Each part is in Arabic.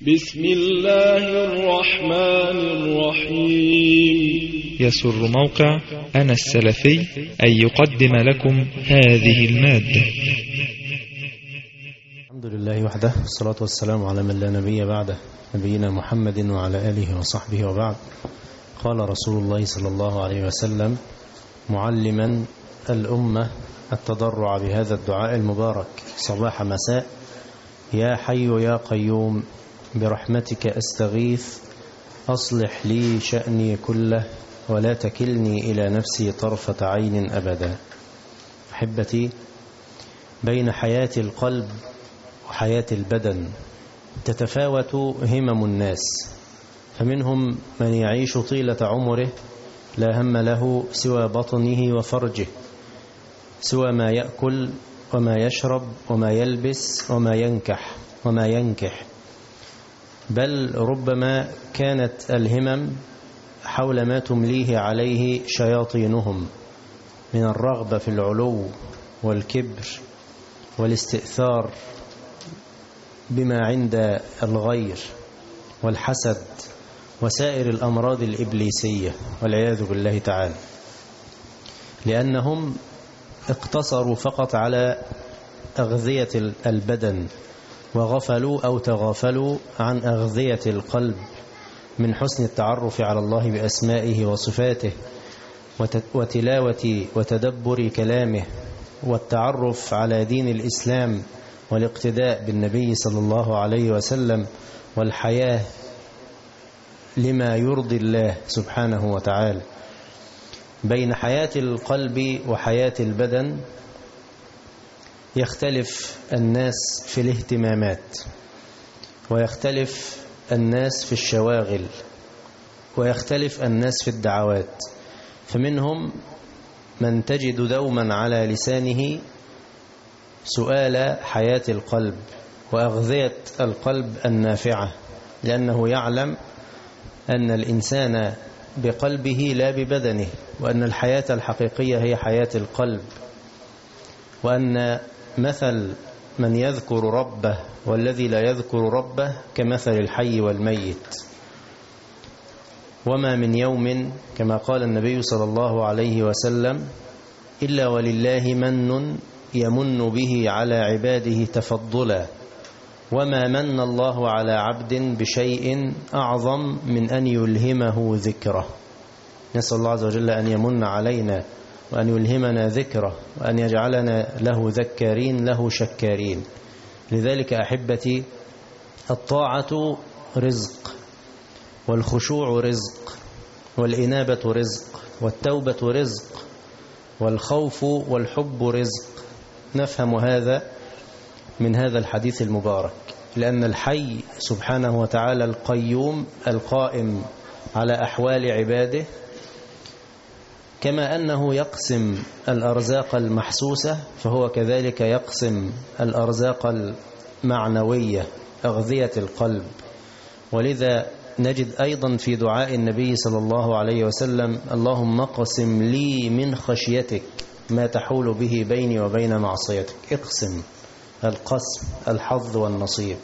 بسم الله الرحمن الرحيم. يسر موقع أنا السلفي أن يقدم لكم هذه المادة. الحمد لله وحده، والصلاة والسلام على من لا نبي بعده، نبينا محمد وعلى آله وصحبه وبعد. قال رسول الله صلى الله عليه وسلم معلما الأمة التضرع بهذا الدعاء المبارك صباح مساء: يا حي يا قيوم برحمتك أستغيث أصلح لي شأني كله ولا تكلني إلى نفسي طرفة عين أبدا. أحبتي، بين حياة القلب وحياة البدن تتفاوت همم الناس، فمنهم من يعيش طيلة عمره لا هم له سوى بطنه وفرجه، سوى ما يأكل وما يشرب وما يلبس وما ينكح، بل ربما كانت الهمم حول ما تمليه عليه شياطينهم من الرغبة في العلو والكبر والاستئثار بما عند الغير والحسد وسائر الأمراض الإبليسية والعياذ بالله تعالى، لأنهم اقتصروا فقط على أغذية البدن وغفلوا أو تغافلوا عن أغذية القلب من حسن التعرف على الله بأسمائه وصفاته وتلاوة وتدبر كلامه والتعرف على دين الإسلام والاقتداء بالنبي صلى الله عليه وسلم والحياة لما يرضي الله سبحانه وتعالى. بين حياة القلب وحياة البدن يختلف الناس في الاهتمامات، ويختلف الناس في الشواغل، ويختلف الناس في الدعوات. فمنهم من تجد دوما على لسانه سؤال حياة القلب وأغذية القلب النافعة، لأنه يعلم أن الإنسان بقلبه لا ببدنه، وأن الحياة الحقيقية هي حياة القلب، وأن مثل من يذكر ربه والذي لا يذكر ربه كمثل الحي والميت. وما من يوم كما قال النبي صلى الله عليه وسلم إلا ولله من يمن به على عباده تفضلا، وما من الله على عبد بشيء أعظم من أن يلهمه ذكره. نسأل الله عز وجل أن يمن علينا وأن يلهمنا ذكره وأن يجعلنا له ذكارين له شكارين. لذلك أحبتي، الطاعة رزق، والخشوع رزق، والإنابة رزق، والتوبة رزق، والخوف والحب رزق. نفهم هذا من هذا الحديث المبارك، لأن الحي سبحانه وتعالى القيوم القائم على أحوال عباده، كما أنه يقسم الأرزاق المحسوسة فهو كذلك يقسم الأرزاق المعنوية أغذية القلب. ولذا نجد أيضا في دعاء النبي صلى الله عليه وسلم: اللهم اقسم لي من خشيتك ما تحول به بيني وبين معصيتك. اقسم، القسم الحظ والنصيب.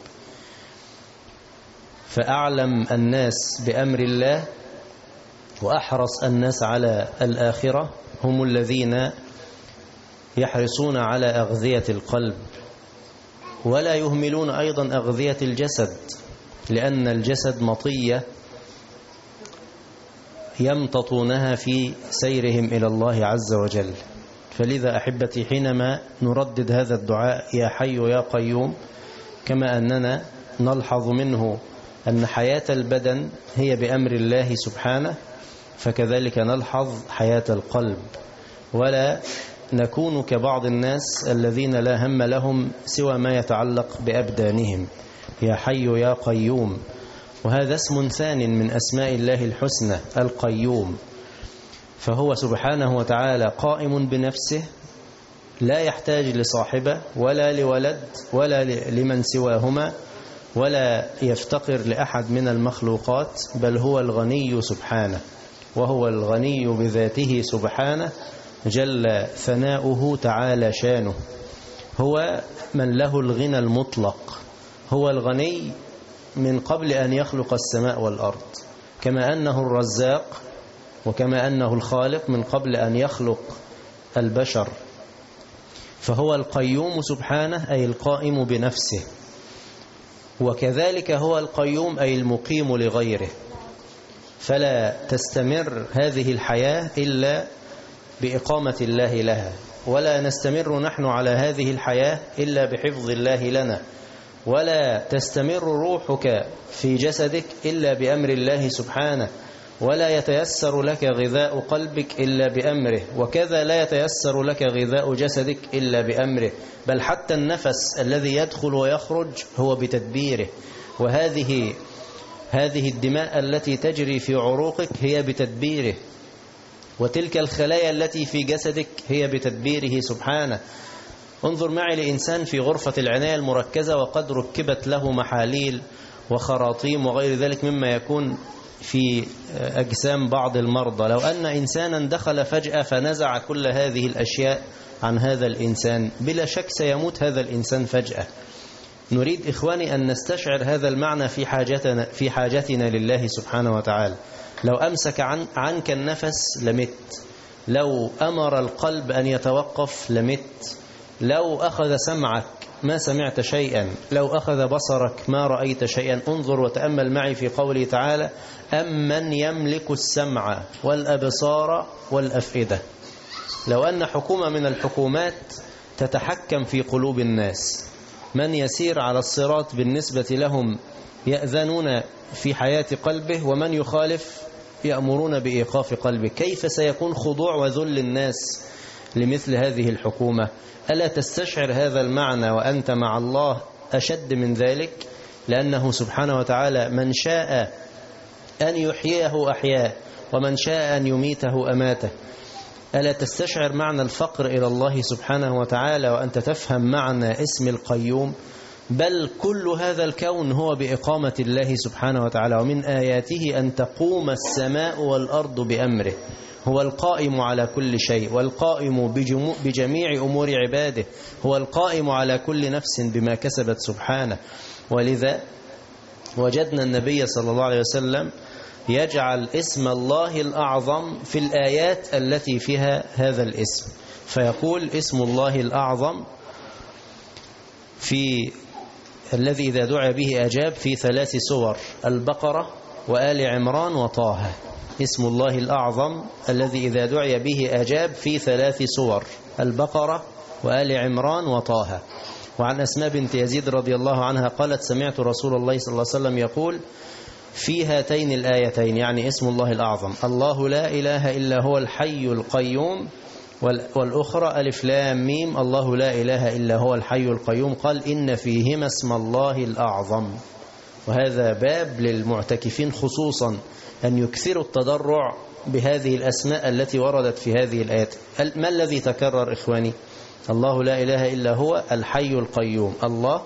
فأعلم الناس بأمر الله وأحرص الناس على الآخرة هم الذين يحرصون على أغذية القلب، ولا يهملون أيضا أغذية الجسد، لأن الجسد مطية يمتطونها في سيرهم إلى الله عز وجل. فلذا أحبتي، حينما نردد هذا الدعاء يا حي يا قيوم، كما أننا نلحظ منه أن حياة البدن هي بأمر الله سبحانه، فكذلك نلحظ حياة القلب، ولا نكون كبعض الناس الذين لا هم لهم سوى ما يتعلق بأبدانهم. يا حي يا قيوم، وهذا اسم ثان من أسماء الله الحسنى القيوم، فهو سبحانه وتعالى قائم بنفسه، لا يحتاج لصاحبه ولا لولد ولا لمن سواهما، ولا يفتقر لأحد من المخلوقات، بل هو الغني سبحانه، وهو الغني بذاته سبحانه جل ثناؤه تعالى شانه. هو من له الغنى المطلق، هو الغني من قبل أن يخلق السماء والأرض، كما أنه الرزاق وكما أنه الخالق من قبل أن يخلق البشر، فهو القيوم سبحانه أي القائم بنفسه، وكذلك هو القيوم أي المقيم لغيره. فلا تستمر هذه الحياة إلا بإقامة الله لها، ولا نستمر نحن على هذه الحياة إلا بحفظ الله لنا، ولا تستمر روحك في جسدك إلا بأمر الله سبحانه، ولا يتيسر لك غذاء قلبك إلا بأمره، وكذا لا يتيسر لك غذاء جسدك إلا بأمره، بل حتى النفس الذي يدخل ويخرج هو بتدبيره. وهذه الدماء التي تجري في عروقك هي بتدبيره، وتلك الخلايا التي في جسدك هي بتدبيره سبحانه. انظر معي لإنسان في غرفة العناية المركزة وقد ركبت له محاليل وخراطيم وغير ذلك مما يكون في أجسام بعض المرضى. لو أن إنسانا دخل فجأة فنزع كل هذه الأشياء عن هذا الإنسان، بلا شك سيموت هذا الإنسان فجأة. نريد إخواني أن نستشعر هذا المعنى في حاجتنا لله سبحانه وتعالى. لو أمسك عنك النفس لمت، لو أمر القلب أن يتوقف لمت، لو أخذ سمعك ما سمعت شيئا، لو أخذ بصرك ما رأيت شيئا. انظر وتأمل معي في قوله تعالى: أمن يملك السمع والأبصار والأفئدة. لو أن حكومة من الحكومات تتحكم في قلوب الناس، من يسير على الصراط بالنسبة لهم يأذنون في حياة قلبه، ومن يخالف يأمرون بإيقاف قلبه، كيف سيكون خضوع وذل الناس لمثل هذه الحكومة؟ ألا تستشعر هذا المعنى وأنت مع الله أشد من ذلك؟ لأنه سبحانه وتعالى من شاء أن يحييه أحياه، ومن شاء أن يميته أماته. ألا تستشعر معنى الفقر إلى الله سبحانه وتعالى وأنت تفهم معنى اسم القيوم؟ بل كل هذا الكون هو بإقامة الله سبحانه وتعالى، ومن آياته أن تقوم السماء والأرض بأمره. هو القائم على كل شيء، والقائم بجميع أمور عباده، هو القائم على كل نفس بما كسبت سبحانه. ولذا وجدنا النبي صلى الله عليه وسلم يجعل اسم الله الأعظم في الآيات التي فيها هذا الاسم، فيقول اسم الله الأعظم في الذي إذا دعا به أجاب في 3 سور: البقرة وآل عمران وطه. اسم الله الأعظم الذي إذا دعي به أجاب في 3 سور: البقرة وآل عمران وطه. وعن أسماء بنت يزيد رضي الله عنها قالت: سمعت رسول الله صلى الله عليه وسلم يقول في هاتين الآيتين، يعني اسم الله الأعظم: الله لا إله إلا هو الحي القيوم، والأخرى ألف لام ميم الله لا إله إلا هو الحي القيوم. قال: إن فيهما اسم الله الأعظم. وهذا باب للمعتكفين خصوصا أن يكثروا التضرع بهذه الأسماء التي وردت في هذه الآيات. ما الذي تكرر إخواني؟ الله لا إله إلا هو الحي القيوم، الله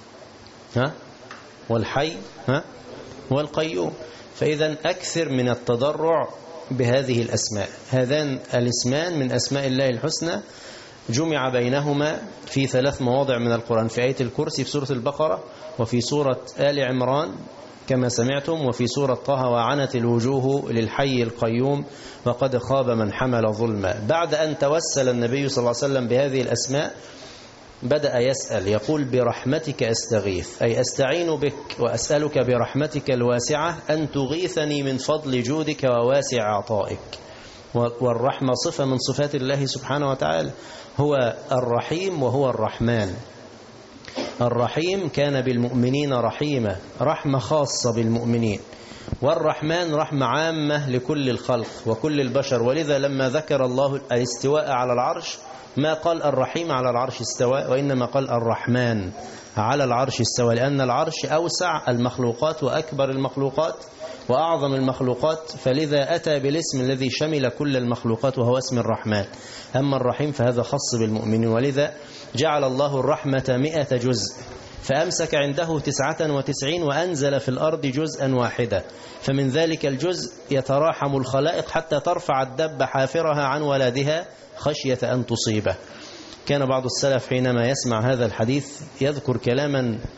والحي والقيوم. فإذا أكثر من التضرع بهذه الأسماء. هذان الاسمان من أسماء الله الحسنى جمع بينهما في 3 مواضع من القرآن: في آية الكرسي في سورة البقرة، وفي سورة آل عمران كما سمعتم، وفي سورة طه: وعنت الوجوه للحي القيوم وقد خاب من حمل ظلما. بعد أن توسل النبي صلى الله عليه وسلم بهذه الأسماء بدأ يسأل، يقول: برحمتك أستغيث، أي أستعين بك وأسألك برحمتك الواسعة أن تغيثني من فضل جودك وواسع عطائك. والرحمة صفة من صفات الله سبحانه وتعالى، هو الرحيم وهو الرحمن. الرحيم كان بالمؤمنين رحيمة، رحمة خاصة بالمؤمنين، والرحمن رحمة عامة لكل الخلق وكل البشر. ولذا لما ذكر الله الاستواء على العرش ما قال الرحيم على العرش استوى، وإنما قال الرحمن على العرش استوى، لأن العرش أوسع المخلوقات وأكبر المخلوقات وأعظم المخلوقات، فلذا أتى بالاسم الذي شمل كل المخلوقات وهو اسم الرحمن. أما الرحيم فهذا خاص بالمؤمنين. ولذا جعل الله الرحمة 100 جزء، فأمسك عنده 99 وأنزل في الأرض جزءا واحدا، فمن ذلك الجزء يتراحم الخلائق حتى ترفع الدب حافرها عن ولدها خشية أن تصيبه. كان بعض السلف حينما يسمع هذا الحديث يذكر كلاما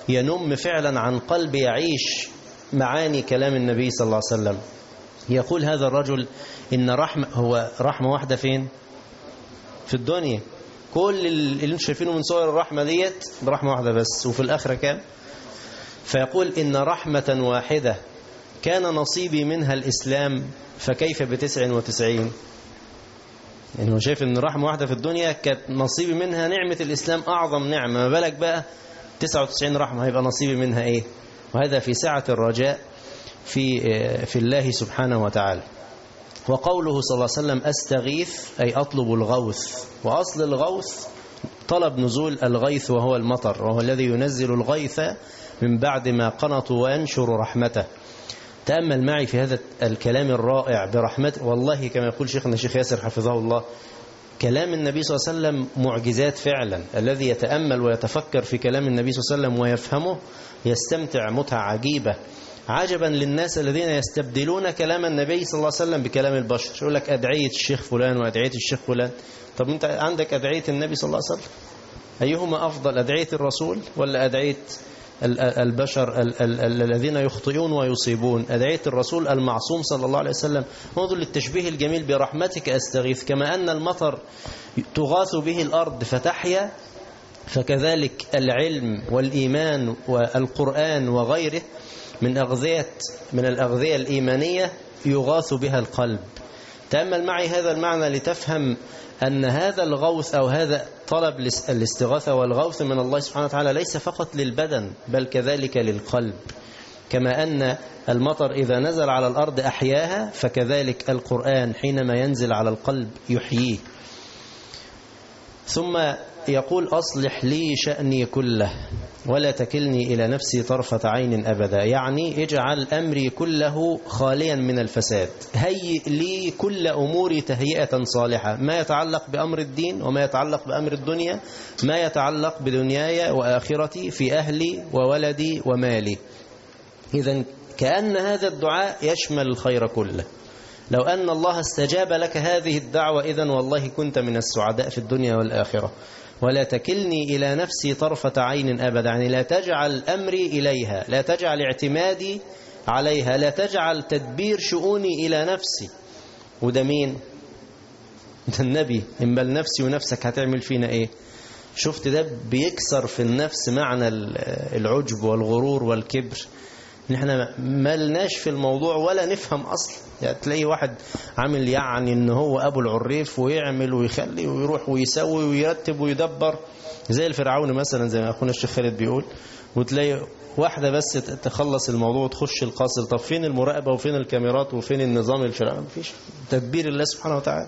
ينم فعلا عن قلب يعيش معاني كلام النبي صلى الله عليه وسلم. يقول هذا الرجل إن رحمة، هو رحمة واحدة فين؟ في الدنيا. كل اللي انتم شايفينه من صور الرحمة ديت برحمة واحدة بس، وفي الآخرة كام؟ فيقول إن رحمة واحدة كان نصيبي منها الإسلام فكيف ب99؟ يعني هو شايف إن رحمة واحدة في الدنيا كانت نصيبي منها نعمة الإسلام أعظم نعمة، ما بالك بقى 99 رحمة هيبقى نصيبي منها إيه؟ وهذا في سعة الرجاء في الله سبحانه وتعالى. وقوله صلى الله عليه وسلم أستغيث أي أطلب الغوث، وأصل الغوث طلب نزول الغيث وهو المطر، وهو الذي ينزل الغيث من بعد ما قنطوا وينشر رحمته. تأمل معي في هذا الكلام الرائع برحمته. والله كما يقول شيخنا الشيخ ياسر حفظه الله، كلام النبي صلى الله عليه وسلم معجزات فعلا. الذي يتأمل ويتفكر في كلام النبي صلى الله عليه وسلم ويفهمه يستمتع متعة عجيبة. عجبا للناس الذين يستبدلون كلام النبي صلى الله عليه وسلم بكلام البشر. يقول لك أدعية الشيخ فلان وأدعية الشيخ فلان. طب أنت عندك أدعية النبي صلى الله عليه وسلم، أيهما أفضل، أدعية الرسول ولا أدعية البشر الذين يخطئون ويصيبون؟ أدعية الرسول المعصوم صلى الله عليه وسلم. انظر للتشبيه الجميل برحمتك أستغيث. كما أن المطر تغاث به الأرض فتحيا، فكذلك العلم والإيمان والقرآن وغيره من الأغذية الإيمانية يغاث بها القلب. تأمل معي هذا المعنى لتفهم أن هذا الغوث أو هذا طلب الاستغاثة والغوث من الله سبحانه وتعالى ليس فقط للبدن بل كذلك للقلب. كما أن المطر إذا نزل على الأرض أحياها، فكذلك القرآن حينما ينزل على القلب يحييه. ثم يقول أصلح لي شأني كله ولا تكلني إلى نفسي طرفة عين أبدا. يعني اجعل أمري كله خاليا من الفساد، هيئ لي كل أموري تهيئة صالحة، ما يتعلق بأمر الدين وما يتعلق بأمر الدنيا، ما يتعلق بدنياي وآخرتي، في أهلي وولدي ومالي. إذن كأن هذا الدعاء يشمل الخير كله. لو أن الله استجاب لك هذه الدعوة إذن والله كنت من السعداء في الدنيا والآخرة. ولا تكلني إلى نفسي طرفة عين أبدا، يعني لا تجعل أمري إليها، لا تجعل اعتمادي عليها، لا تجعل تدبير شؤوني إلى نفسي. وده مين؟ ده النبي. إن بل نفسي ونفسك هتعمل فينا إيه؟ شفت ده بيكسر في النفس معنى العجب والغرور والكبر. نحن مالناش في الموضوع ولا نفهم أصلا. يعني تلاقي واحد عامل يعني إن هو أبو العريف ويعمل ويخلي ويروح ويسوي ويرتب ويدبر زي الفرعون مثلا، زي ما أخونا الشيخ خالد بيقول. وتلاقي واحدة بس تخلص الموضوع وتخش القصر. طب فين المراقبة وفين الكاميرات وفين النظام الفرعوني؟ مفيش. تدبير الله سبحانه وتعالى.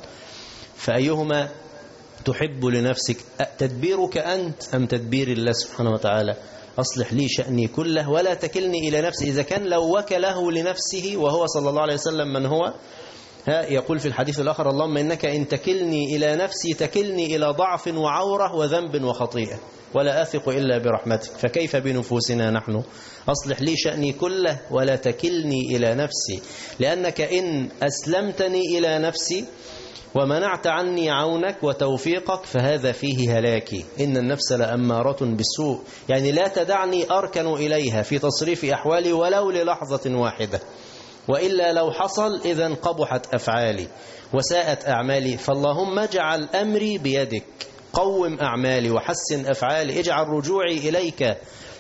فأيهما تحب لنفسك، تدبيرك أنت أم تدبير الله سبحانه وتعالى؟ أصلح لي شأني كله ولا تكلني إلى نفسي. إذا كان لو وكله لنفسه وهو صلى الله عليه وسلم من هو يقول في الحديث الآخر اللهم إنك إن تكلني إلى نفسي تكلني إلى ضعف وعورة وذنب وخطيئة ولا أثق إلا برحمتك، فكيف بنفوسنا نحن؟ أصلح لي شأني كله ولا تكلني إلى نفسي، لأنك إن أسلمتني إلى نفسي ومنعت عني عونك وتوفيقك فهذا فيه هلاكي. إن النفس لأمارة بالسوء، يعني لا تدعني أركن إليها في تصريف أحوالي ولو للحظة واحدة، وإلا لو حصل إذن قبحت أفعالي وساءت أعمالي. فاللهم اجعل أمري بيدك، قوم أعمالي وحسن أفعالي، اجعل رجوعي إليك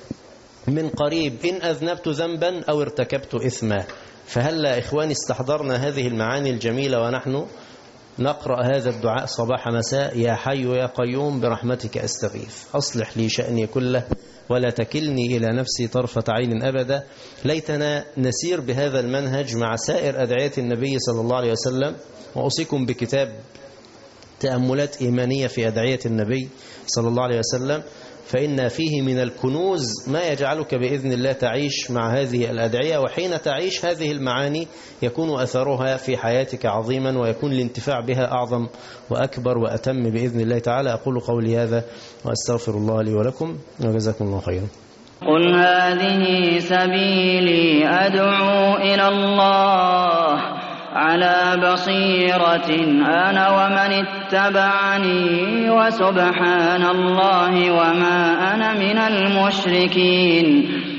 من قريب إن أذنبت ذنبا أو ارتكبت إثما. فهلا إخواني استحضرنا هذه المعاني الجميلة ونحن نقرأ هذا الدعاء صباح مساء: يا حي يا قيوم برحمتك أستغيث، أصلح لي شأني كله ولا تكلني إلى نفسي طرفة عين أبدا. ليتنا نسير بهذا المنهج مع سائر أدعية النبي صلى الله عليه وسلم. وأوصيكم بكتاب تأملات إيمانية في أدعية النبي صلى الله عليه وسلم، فإن فيه من الكنوز ما يجعلك بإذن الله تعيش مع هذه الأدعية، وحين تعيش هذه المعاني يكون أثرها في حياتك عظيما ويكون الانتفاع بها أعظم وأكبر وأتم بإذن الله تعالى. أقول قولي هذا وأستغفر الله لي ولكم وجزاكم الله خيرا. قل هذه سبيلي أدعو إلى الله على بصيرة أنا ومن اتبعني وسبحان الله وما أنا من المشركين.